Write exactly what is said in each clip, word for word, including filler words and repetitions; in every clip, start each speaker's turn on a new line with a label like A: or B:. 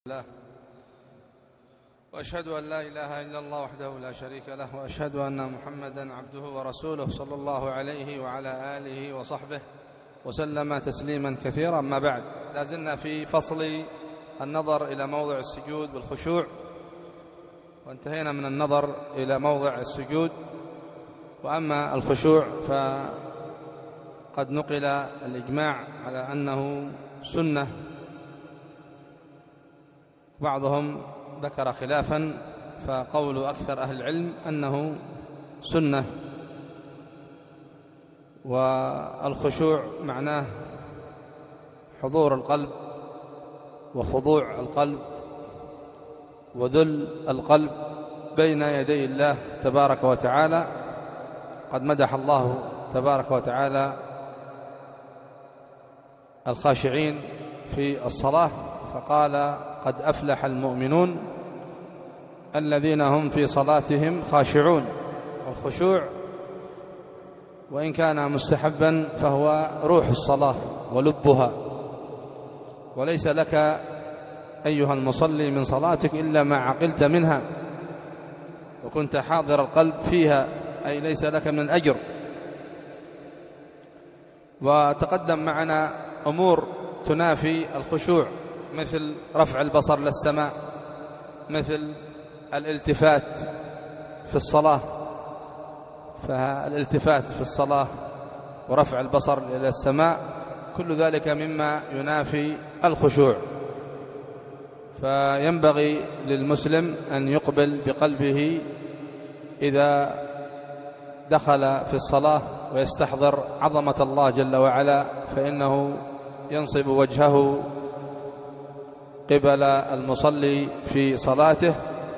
A: الله وأشهد أن لا إله إلا الله وحده لا شريك له وأشهد أن محمدا عبده ورسوله صلى الله عليه وعلى آله وصحبه وسلم تسليما كثيرا. أما بعد، لازلنا في فصل النظر إلى موضع السجود والخشوع، وانتهينا من النظر إلى موضع السجود. وأما الخشوع فقد نقل الإجماع على أنه سنة، بعضهم ذكر خلافا، فقول أكثر أهل العلم أنه سنة. والخشوع معناه حضور القلب وخضوع القلب وذل القلب بين يدي الله تبارك وتعالى. قد مدح الله تبارك وتعالى الخاشعين في الصلاة فقال: قد أفلح المؤمنون الذين هم في صلاتهم خاشعون. والخشوع وإن كان مستحبا فهو روح الصلاة ولبها، وليس لك أيها المصلي من صلاتك إلا ما عقلت منها وكنت حاضر القلب فيها، أي ليس لك من الأجر. وتقدم معنا أمور تنافي الخشوع، مثل رفع البصر للسماء، مثل الالتفات في الصلاة. فالالتفات في الصلاة ورفع البصر إلى السماء كل ذلك مما ينافي الخشوع. فينبغي للمسلم أن يقبل بقلبه إذا دخل في الصلاة ويستحضر عظمة الله جل وعلا، فإنه ينصب وجهه قبل المصلي في صلاته.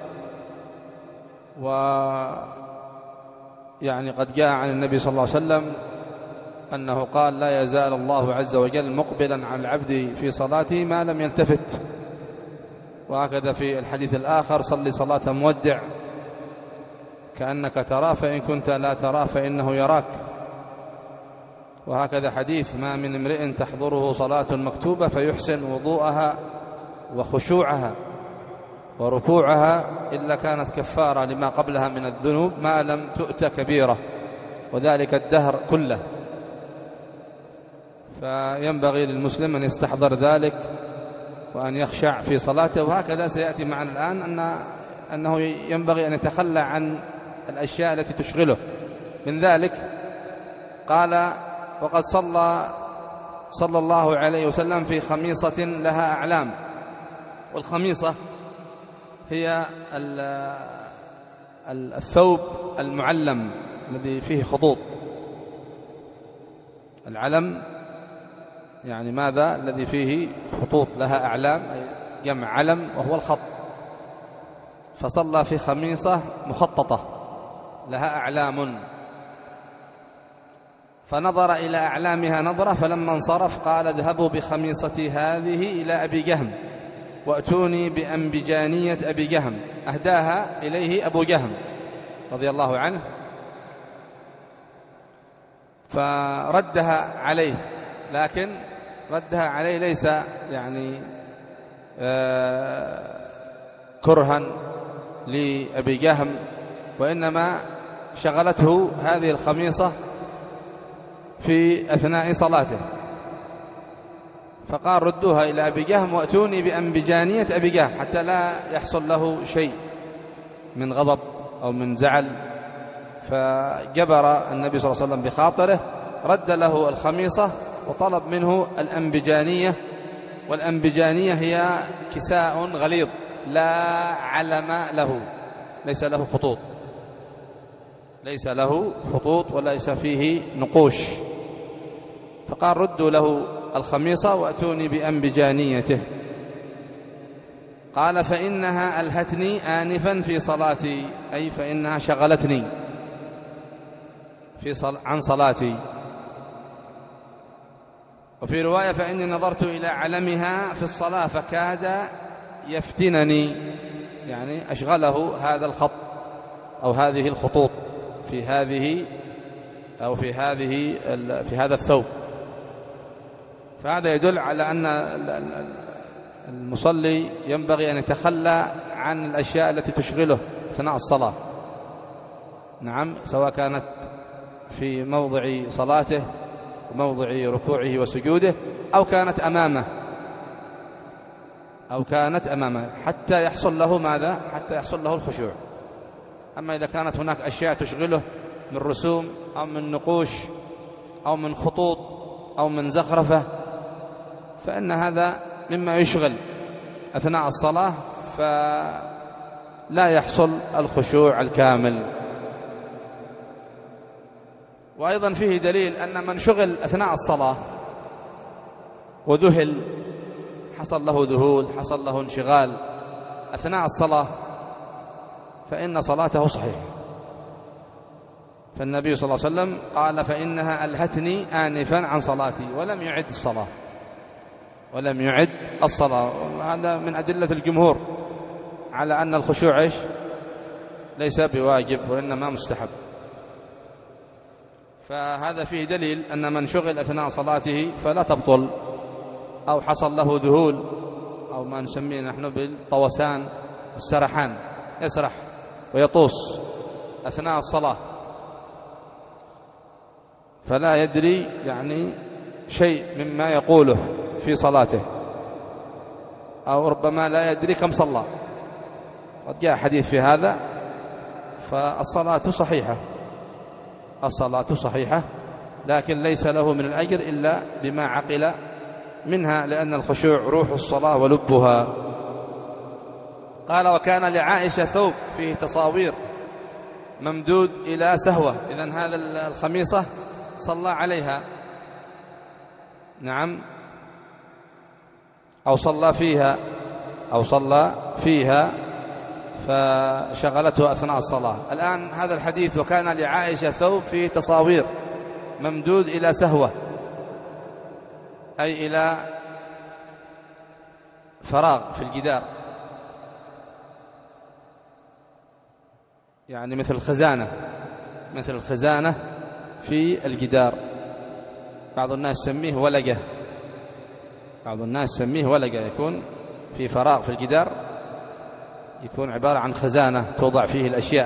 A: ويعني قد جاء عن النبي صلى الله عليه وسلم أنه قال: لا يزال الله عز وجل مقبلا على العبد في صلاته ما لم يلتفت. وهكذا في الحديث الآخر: صلي صلاة مودع كأنك تراه فإن كنت لا تراه فإنه يراك. وهكذا حديث: ما من امرئ تحضره صلاة مكتوبة فيحسن وضوءها وخشوعها وركوعها إلا كانت كفارة لما قبلها من الذنوب ما لم تؤت كبيرة، وذلك الدهر كله. فينبغي للمسلم أن يستحضر ذلك وأن يخشع في صلاته. وهكذا سيأتي معنا الآن أن أنه ينبغي أن يتخلى عن الأشياء التي تشغله. من ذلك قال: وقد صلى صلى الله عليه وسلم في خميصة لها أعلام. والخميصة هي الثوب المعلم الذي فيه خطوط. العلم يعني ماذا؟ الذي فيه خطوط لها أعلام، أي جمع علم وهو الخط. فصلى في خميصة مخططة لها أعلام، فنظر إلى أعلامها نظرة، فلما انصرف قال: اذهبوا بخميصتي هذه إلى أبي جهم وأتوني بأنبجانية أبي جهم. أهداها إليه أبو جهم رضي الله عنه، فردها عليه، لكن ردها عليه ليس يعني آه كرها لأبي جهم، وإنما شغلته هذه الخميصة في أثناء صلاته، فقال: ردوها إلى أبي جهم وأتوني بأنبجانية أبي جهم، حتى لا يحصل له شيء من غضب أو من زعل. فجبر النبي صلى الله عليه وسلم بخاطره، رد له الخميصة وطلب منه الأنبجانية. والأنبجانية هي كساء غليظ لا علم له، ليس له خطوط، ليس له خطوط وليس فيه نقوش. فقال: ردوا له الخميصة وأتوني بأنبجانيته. قال: فإنها ألهتني آنفا في صلاتي، أي فإنها شغلتني في صل... عن صلاتي. وفي رواية: فإني نظرت إلى علمها في الصلاة فكاد يفتنني، يعني أشغله هذا الخط أو هذه الخطوط في هذه أو في هذه في هذا الثوب. فهذا يدل على أن المصلي ينبغي أن يتخلى عن الأشياء التي تشغله أثناء الصلاة. نعم، سواء كانت في موضع صلاته وموضع ركوعه وسجوده أو كانت أمامه أو كانت أمامه حتى يحصل له ماذا؟ حتى يحصل له الخشوع. أما إذا كانت هناك أشياء تشغله من رسوم أو من نقوش أو من خطوط أو من زخرفة فإن هذا مما يشغل أثناء الصلاة فلا يحصل الخشوع الكامل. وأيضا فيه دليل أن من شغل أثناء الصلاة وذهل، حصل له ذهول، حصل له انشغال أثناء الصلاة، فإن صلاته صحيحة. فالنبي صلى الله عليه وسلم قال فإنها ألهتني آنفا عن صلاتي، ولم يعد الصلاة ولم يعد الصلاة. هذا من أدلة الجمهور على أن الخشوع إيش؟ ليس بواجب وإنما مستحب. فهذا فيه دليل أن من شغل أثناء صلاته فلا تبطل، أو حصل له ذهول أو ما نسميه نحن بالطوسان السرحان، يسرح ويطوس أثناء الصلاة فلا يدري يعني شيء مما يقوله في صلاته، أو ربما لا يدري كم صلى، قد جاء حديث في هذا. فالصلاة صحيحة، الصلاة صحيحة، لكن ليس له من الأجر إلا بما عقل منها، لأن الخشوع روح الصلاة ولبها. قال وكان لعائشة ثوب فيه تصاوير ممدود إلى سهوة، إذن هذا الخميصة صلى عليها، نعم، أو صلى فيها أو صلى فيها فشغلته أثناء الصلاة. الآن هذا الحديث وكان لعائشة ثوب فيه تصاوير ممدود إلى سهوة، أي إلى فراغ في الجدار، يعني مثل خزانة مثل الخزانة في الجدار. بعض الناس يسميه ولقة، بعض الناس يسميه ولقة، يكون في فراغ في الجدار، يكون عبارة عن خزانة توضع فيه الأشياء.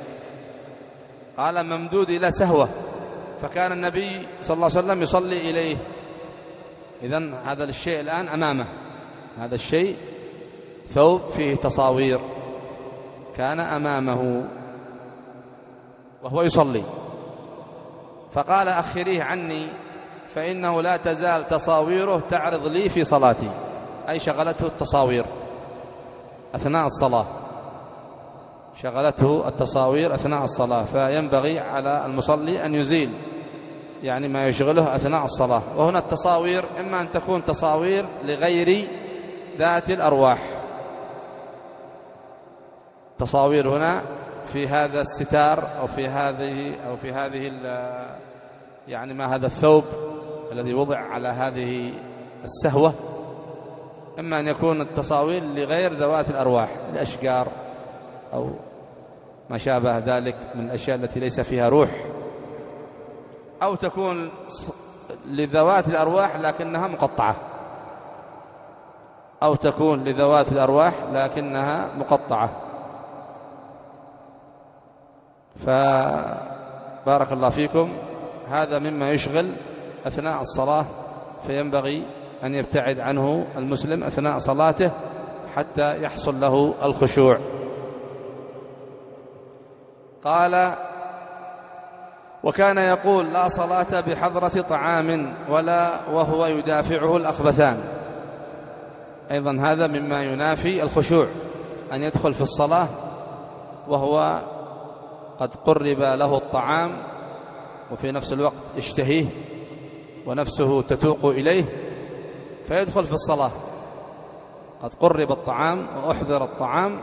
A: قال ممدود إلى سهوة، فكان النبي صلى الله عليه وسلم يصلي إليه. إذن هذا الشيء الآن أمامه، هذا الشيء ثوب فيه تصاوير كان أمامه وهو يصلي، فقال أخريه عني فإنه لا تزال تصاويره تعرض لي في صلاتي، أي شغلته التصاوير أثناء الصلاة، شغلته التصاوير أثناء الصلاة. فينبغي على المصلي أن يزيل يعني ما يشغله أثناء الصلاة. وهنا التصاوير إما أن تكون تصاوير لغير ذات الأرواح، تصاوير هنا في هذا الستار أو في هذه أو في هذه يعني ما هذا الثوب الذي وضع على هذه السهوة، إما أن يكون التصاوير لغير ذوات الأرواح، لأشجار أو ما شابه ذلك من الأشياء التي ليس فيها روح، أو تكون لذوات الأرواح لكنها مقطعة، أو تكون لذوات الأرواح لكنها مقطعة. فبارك الله فيكم، هذا مما يشغل أثناء الصلاة، فينبغي أن يبتعد عنه المسلم أثناء صلاته حتى يحصل له الخشوع. قال وكان يقول لا صلاة بحضرة طعام ولا وهو يدافعه الأخبثان. أيضا هذا مما ينافي الخشوع، أن يدخل في الصلاة وهو قد قرب له الطعام وفي نفس الوقت يشتهيه ونفسه تتوق إليه، فيدخل في الصلاة قد قرب الطعام وأحضر الطعام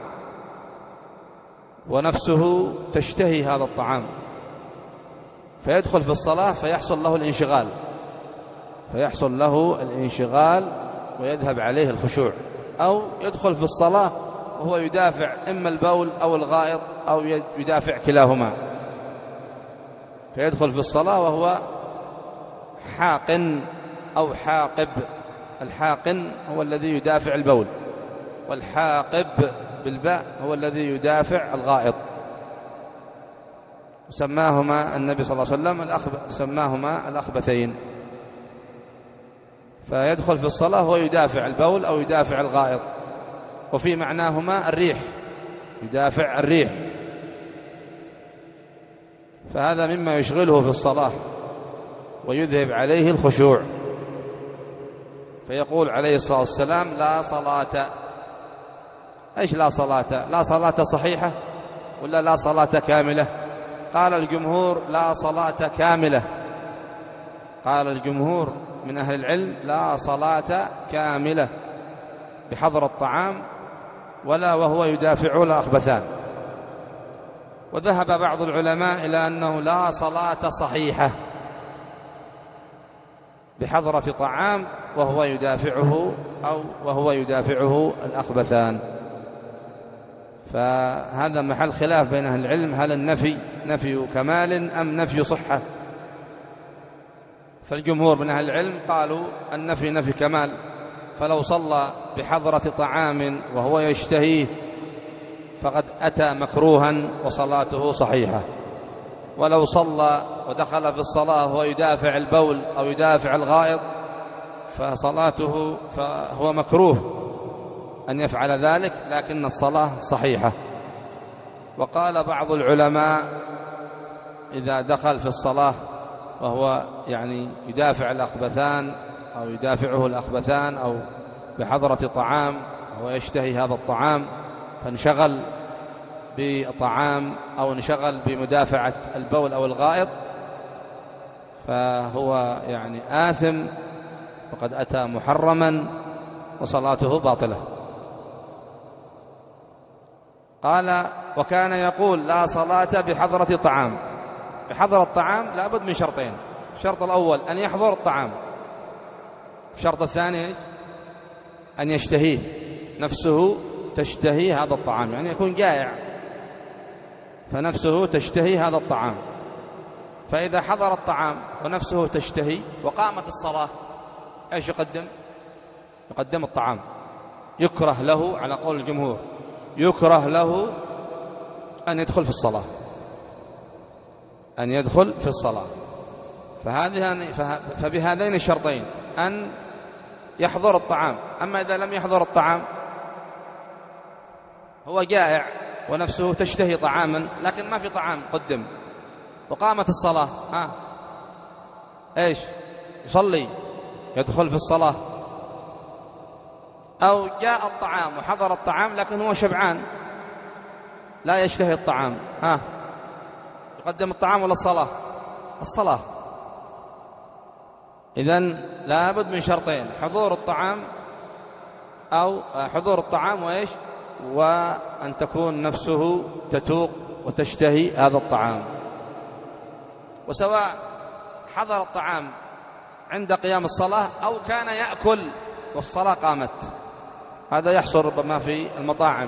A: ونفسه تشتهي هذا الطعام، فيدخل في الصلاة فيحصل له الانشغال فيحصل له الانشغال ويذهب عليه الخشوع. أو يدخل في الصلاة وهو يدافع إما البول أو الغائط أو يدافع كلاهما، فيدخل في الصلاة وهو حاقن أو حاقب الحاقن هو الذي يدافع البول، والحاقب بالباء هو الذي يدافع الغائط. سماهما النبي صلى الله عليه وسلم الأخب... سماهما الأخبثين. فيدخل في الصلاة هو يدافع البول أو يدافع الغائط، وفي معناهما الريح، يدافع الريح. فهذا مما يشغله في الصلاة ويذهب عليه الخشوع. فيقول عليه الصلاة والسلام: لا صلاة. إيش لا صلاة؟ لا صلاة صحيحة ولا لا صلاة كاملة؟ قال الجمهور: لا صلاة كاملة. قال الجمهور من أهل العلم: لا صلاة كاملة بحضر الطعام ولا وهو يدافع الأخبثان. وذهب بعض العلماء إلى أنه لا صلاة صحيحة بحضرة طعام وهو يدافعه أو وهو يدافعه الأخبثان. فهذا محل خلاف بين أهل العلم، هل النفي نفي كمال أم نفي صحة؟ فالجمهور من أهل العلم قالوا النفي نفي كمال، فلو صلى بحضرة طعام وهو يشتهيه فقد أتى مكروها وصلاته صحيحة. ولو صلى ودخل في الصلاة وهو يدافع البول أو يدافع الغائط فصلاته فهو مكروه أن يفعل ذلك، لكن الصلاة صحيحة. وقال بعض العلماء: إذا دخل في الصلاة وهو يعني يدافع الأخبثان أو يدافعه الأخبثان أو بحضرة طعام وهو يشتهي هذا الطعام فانشغل بطعام أو انشغل بمدافعة البول أو الغائط، فهو يعني آثم وقد أتى محرما وصلاته باطلة. قال: وكان يقول: لا صلاة بحضرة طعام. بحضرة الطعام لابد من شرطين: الشرط الأول أن يحضر الطعام، الشرط الثاني أن يشتهيه، نفسه تشتهي هذا الطعام، يعني يكون جائع فنفسه تشتهي هذا الطعام. فإذا حضر الطعام ونفسه تشتهي وقامت الصلاة إيش يقدم؟ يقدم الطعام. يكره له على قول الجمهور، يكره له أن يدخل في الصلاة، أن يدخل في الصلاة. فهذه فبهذين الشرطين أن يحضر الطعام. أما إذا لم يحضر الطعام، هو جائع ونفسه تشتهي طعاما لكن ما في طعام قدم وقامت الصلاة، ها إيش يصلي؟ يدخل في الصلاة. أو جاء الطعام وحضر الطعام لكن هو شبعان لا يشتهي الطعام، ها يقدم الطعام ولا الصلاة؟ الصلاة. إذن لابد من شرطين: حضور الطعام أو حضور الطعام وإيش وأن تكون نفسه تتوق وتشتهي هذا الطعام. وسواء حضر الطعام عند قيام الصلاة أو كان يأكل والصلاة قامت، هذا يحصل ربما في المطاعم،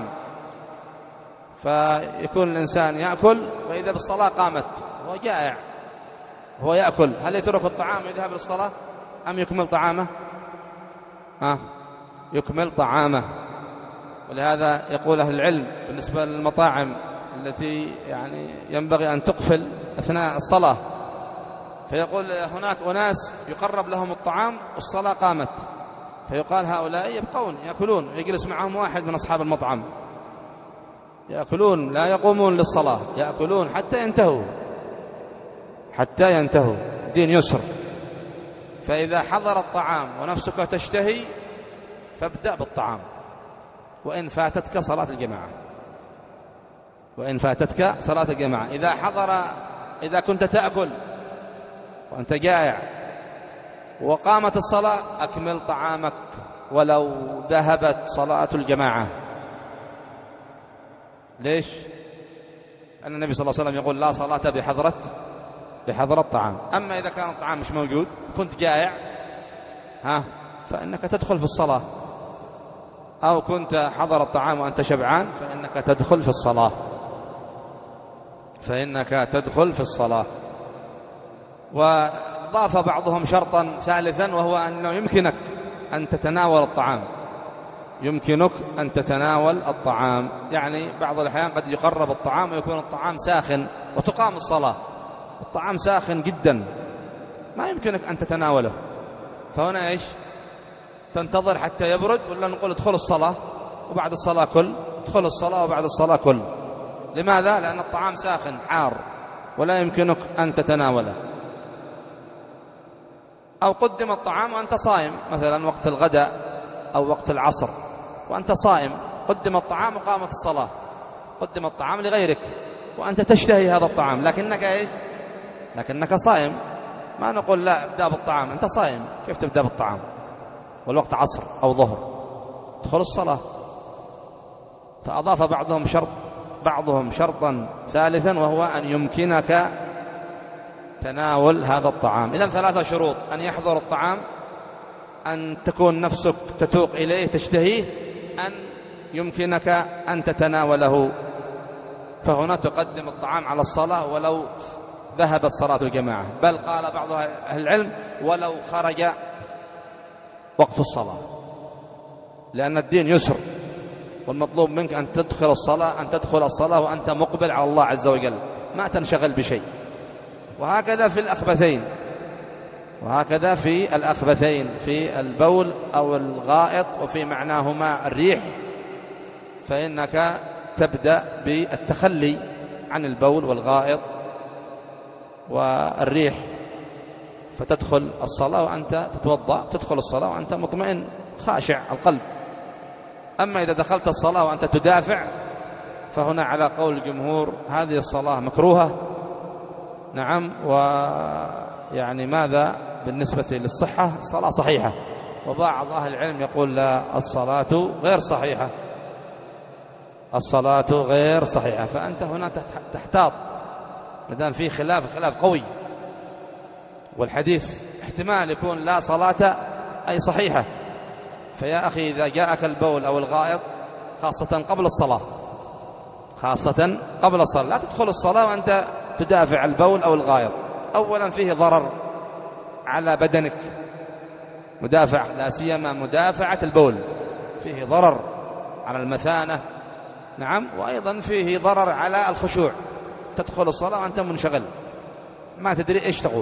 A: فيكون الإنسان يأكل وإذا بالصلاة قامت، هو جائع هو يأكل، هل يترك الطعام ويذهب للصلاة أم يكمل طعامه؟ ها يكمل طعامه. ولهذا يقول أهل العلم بالنسبة للمطاعم التي يعني ينبغي أن تقفل أثناء الصلاة، فيقول هناك أناس يقرب لهم الطعام والصلاة قامت، فيقال هؤلاء يبقون يأكلون، يجلس معهم واحد من أصحاب المطعم يأكلون لا يقومون للصلاة، يأكلون حتى ينتهوا حتى ينتهوا دين يسر. فإذا حضر الطعام ونفسك تشتهي فابدأ بالطعام وإن فاتتك صلاة الجماعة، وإن فاتتك صلاة الجماعة. إذا حضر إذا كنت تأكل وأنت جائع وقامت الصلاة أكمل طعامك ولو ذهبت صلاة الجماعة. ليش؟ أن النبي صلى الله عليه وسلم يقول: لا صلاة بحضرة بحضرة الطعام. أما إذا كان الطعام مش موجود كنت جائع، ها فإنك تدخل في الصلاة، أو كنت حضر الطعام وأنت شبعان فإنك تدخل في الصلاة فإنك تدخل في الصلاة. وضاف بعضهم شرطا ثالثا وهو أنه يمكنك أن تتناول الطعام، يمكنك أن تتناول الطعام، يعني بعض الأحيان قد يقرب الطعام ويكون الطعام ساخن وتقام الصلاة، الطعام ساخن جدا ما يمكنك أن تتناوله، فهنا إيش؟ تنتظر حتى يبرد، ولا نقول ادخل الصلاة وبعد الصلاة كل، ادخل الصلاة وبعد الصلاة كل. لماذا؟ لأن الطعام ساخن حار ولا يمكنك أن تتناوله. أو قدم الطعام وأنت صائم، مثلا وقت الغداء أو وقت العصر وأنت صائم، قدم الطعام وقامت الصلاة، قدم الطعام لغيرك وأنت تشتهي هذا الطعام، لكنك إيش؟ لكنك صائم. ما نقول لا ابدأ بالطعام، أنت صائم، كيف تبدأ بالطعام والوقت عصر أو ظهر؟ ادخل الصلاة. فأضاف بعضهم شرط بعضهم شرطا ثالثا، وهو أن يمكنك تناول هذا الطعام. إذن ثلاثة شروط: أن يحضر الطعام، أن تكون نفسك تتوق إليه تشتهيه، أن يمكنك أن تتناوله. فهنا تقدم الطعام على الصلاة ولو ذهبت صلاة الجماعة، بل قال بعض أهل العلم ولو خرج وقت الصلاة، لأن الدين يسر، والمطلوب منك أن تدخل الصلاة أن تدخل الصلاة وأنت مقبل على الله عز وجل، ما تنشغل بشيء. وهكذا في الأخبثين، وهكذا في الأخبثين في البول أو الغائط وفي معناهما الريح، فإنك تبدأ بالتخلي عن البول والغائط والريح، فتدخل الصلاة وأنت تتوضأ، تدخل الصلاة وأنت مطمئن خاشع القلب. أما إذا دخلت الصلاة وأنت تدافع، فهنا على قول الجمهور هذه الصلاة مكروهة. نعم. ويعني ماذا بالنسبة للصحة؟ الصلاة صحيحة، وبعض أهل العلم يقول لا، الصلاة غير صحيحة، الصلاة غير صحيحة. فأنت هنا تحتاط، مدام في خلاف خلاف قوي، والحديث احتمال يكون لا صلاة أي صحيحة. فيا أخي إذا جاءك البول أو الغائط، خاصة قبل الصلاة، خاصة قبل الصلاة، لا تدخل الصلاة وأنت تدافع البول أو الغائط. أولا فيه ضرر على بدنك، مدافع لا سيما مدافعة البول فيه ضرر على المثانة. نعم. وأيضا فيه ضرر على الخشوع، تدخل الصلاة وأنت منشغل، ما تدري إيش تقول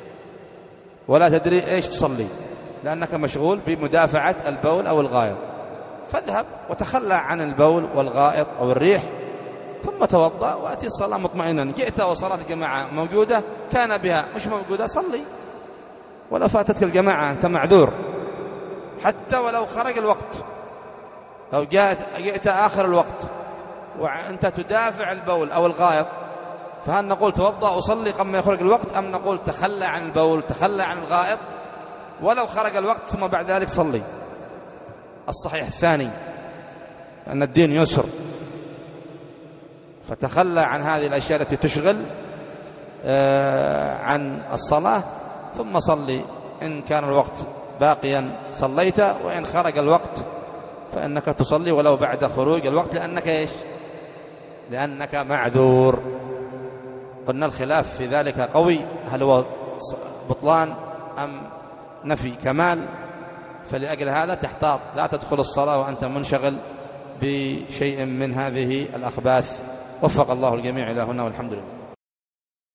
A: ولا تدري إيش تصلي، لأنك مشغول بمدافعة البول أو الغائط. فاذهب وتخلى عن البول والغائط أو الريح، ثم توضأ وأتي الصلاة مطمئنا. جئت وصلاة الجماعة موجودة كان بها، مش موجودة صلي، ولا فاتتك الجماعة أنت معذور، حتى ولو خرج الوقت. لو جاءت جئت آخر الوقت وأنت تدافع البول أو الغائط، فهل نقول توضأ وصلي قبل ما يخرج الوقت، أم نقول تخلى عن البول تخلى عن الغائط ولو خرج الوقت ثم بعد ذلك صلي؟ الصحيح الثاني، أن الدين يسر، فتخلى عن هذه الأشياء التي تشغل عن الصلاة، ثم صلي. إن كان الوقت باقيا صليت، وإن خرج الوقت فإنك تصلي ولو بعد خروج الوقت، لأنك إيش؟ لأنك معذور. قلنا الخلاف في ذلك قوي، هل هو بطلان أم نفي كمال؟ فلأجل هذا تحتاط، لا تدخل الصلاة وأنت منشغل بشيء من هذه الأخباث. وفق الله الجميع إلى هنا، والحمد لله.